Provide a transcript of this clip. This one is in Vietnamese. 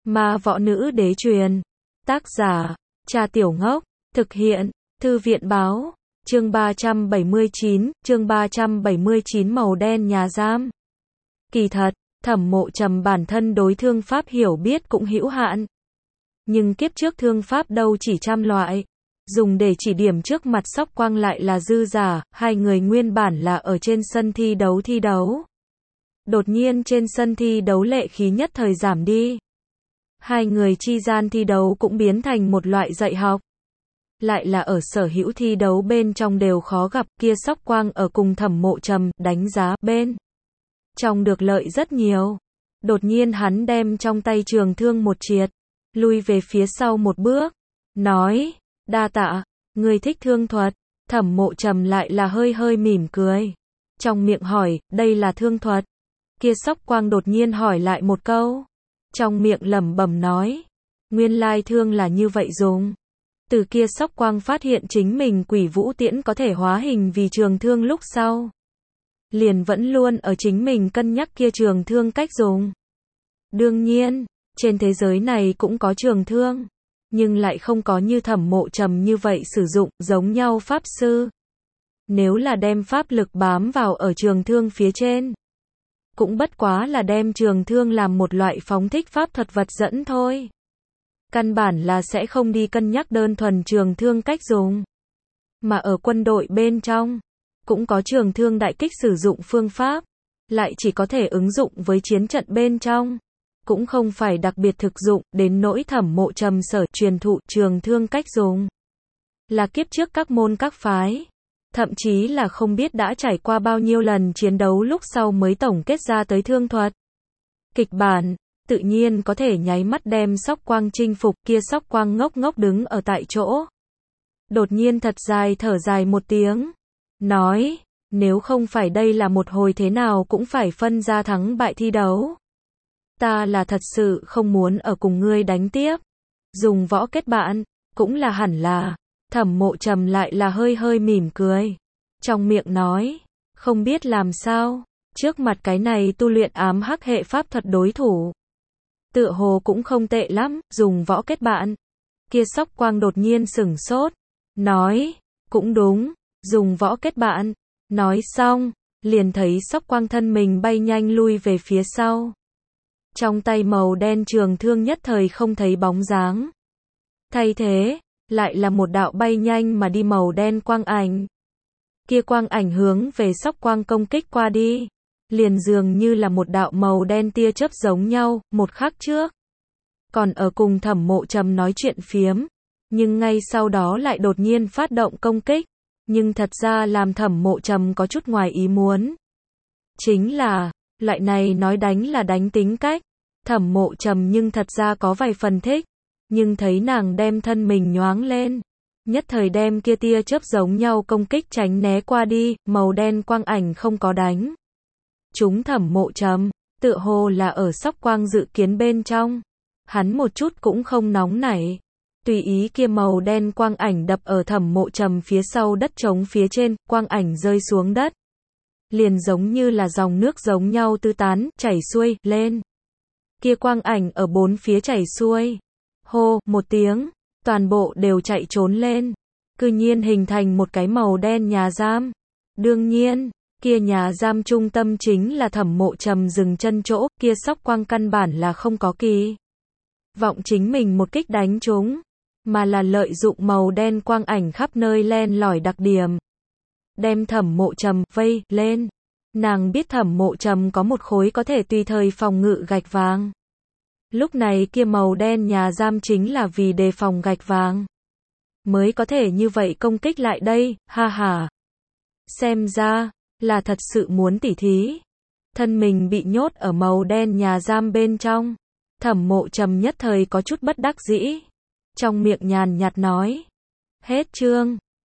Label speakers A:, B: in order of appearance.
A: Ma võ nữ đế truyền. Tác giả, Trà Tiểu Ngốc. Thực hiện, Thư viện báo. Chương 379 màu đen nhà giam. Kỳ thật, Thẩm Mộ Trầm bản thân đối thương pháp hiểu biết cũng hữu hạn. Nhưng kiếp trước thương pháp đâu chỉ trăm loại. Dùng để chỉ điểm trước mặt Sóc Quang lại là dư giả, hai người nguyên bản là ở trên sân thi đấu. Đột nhiên trên sân thi đấu lệ khí nhất thời giảm đi. Hai người chi gian thi đấu cũng biến thành một loại dạy học. Lại là ở sở hữu thi đấu bên trong đều khó gặp, kia Sóc Quang ở cùng Thẩm Mộ Trầm, đánh giá bên trong được lợi rất nhiều. Đột nhiên hắn đem trong tay trường thương một triệt, lui về phía sau một bước, nói, đa tạ, người thích thương thuật. Thẩm Mộ Trầm lại là hơi mỉm cười. Trong miệng hỏi, đây là thương thuật. Kia Sóc Quang đột nhiên hỏi lại một câu. Trong miệng lẩm bẩm nói, nguyên lai thương là như vậy dùng. Từ kia Sóc Quang phát hiện chính mình Quỷ Vũ Tiễn có thể hóa hình vì trường thương lúc sau. Liền vẫn luôn ở chính mình cân nhắc kia trường thương cách dùng. Đương nhiên, trên thế giới này cũng có trường thương, nhưng lại không có như Thẩm Mộ Trầm như vậy sử dụng giống nhau pháp sư. Nếu là đem pháp lực bám vào ở trường thương phía trên, cũng bất quá là đem trường thương làm một loại phóng thích pháp thuật vật dẫn thôi. Căn bản là sẽ không đi cân nhắc đơn thuần trường thương cách dùng. Mà ở quân đội bên trong, cũng có trường thương đại kích sử dụng phương pháp, lại chỉ có thể ứng dụng với chiến trận bên trong, cũng không phải đặc biệt thực dụng, đến nỗi Thẩm Mộ Trầm sở truyền thụ trường thương cách dùng. Là kiếp trước các môn các phái, thậm chí là không biết đã trải qua bao nhiêu lần chiến đấu lúc sau mới tổng kết ra tới thương thuật. Kịch bản, tự nhiên có thể nháy mắt đem Sóc Quang chinh phục, kia Sóc Quang ngốc đứng ở tại chỗ. Đột nhiên thật dài thở dài một tiếng, nói, nếu không phải đây là một hồi thế nào cũng phải phân ra thắng bại thi đấu. Ta là thật sự không muốn ở cùng ngươi đánh tiếp. Dùng võ kết bạn, cũng là hẳn là. Thẩm Mộ Trầm lại là hơi mỉm cười. Trong miệng nói, không biết làm sao, trước mặt cái này tu luyện ám hắc hệ pháp thuật đối thủ. Tựa hồ cũng không tệ lắm, dùng võ kết bạn. Kia Sóc Quang đột nhiên sửng sốt, nói, cũng đúng, dùng võ kết bạn. Nói xong, liền thấy Sóc Quang thân mình bay nhanh lui về phía sau. Trong tay màu đen trường thương nhất thời không thấy bóng dáng. Thay thế, lại là một đạo bay nhanh mà đi màu đen quang ảnh. Kia quang ảnh hướng về Sóc Quang công kích qua đi. Liền dường như là một đạo màu đen tia chớp giống nhau, một khắc trước. Còn ở cùng Thẩm Mộ Trầm nói chuyện phiếm. Nhưng ngay sau đó lại đột nhiên phát động công kích. Nhưng thật ra làm Thẩm Mộ Trầm có chút ngoài ý muốn. Chính là, loại này nói đánh là đánh tính cách. Thẩm Mộ Trầm nhưng thật ra có vài phần thích. Nhưng thấy nàng đem thân mình nhoáng lên. Nhất thời đem kia tia chớp giống nhau công kích tránh né qua đi, màu đen quang ảnh không có đánh. Chúng Thẩm Mộ Trầm, tựa hồ là ở Sóc Quang dự kiến bên trong. Hắn một chút cũng không nóng nảy. Tùy ý kia màu đen quang ảnh đập ở Thẩm Mộ Trầm phía sau đất trống phía trên, quang ảnh rơi xuống đất. Liền giống như là dòng nước giống nhau tứ tán, chảy xuôi, lên. Kia quang ảnh ở bốn phía chảy xuôi. Hô, một tiếng, toàn bộ đều chạy trốn lên. Cư nhiên hình thành một cái màu đen nhà giam. Đương nhiên, kia nhà giam trung tâm chính là Thẩm Mộ Trầm dừng chân chỗ, kia Sóc Quang căn bản là không có kỳ vọng chính mình một kích đánh trúng, mà là lợi dụng màu đen quang ảnh khắp nơi len lỏi đặc điểm. Đem Thẩm Mộ Trầm vây lên. Nàng biết Thẩm Mộ Trầm có một khối có thể tùy thời phòng ngự gạch vàng. Lúc này kia màu đen nhà giam chính là vì đề phòng gạch vàng. Mới có thể như vậy công kích lại đây, ha ha. Xem ra, là thật sự muốn tỉ thí. Thân mình bị nhốt ở màu đen nhà giam bên trong. Thẩm Mộ Trầm nhất thời có chút bất đắc dĩ. Trong miệng nhàn nhạt nói. Hết chương.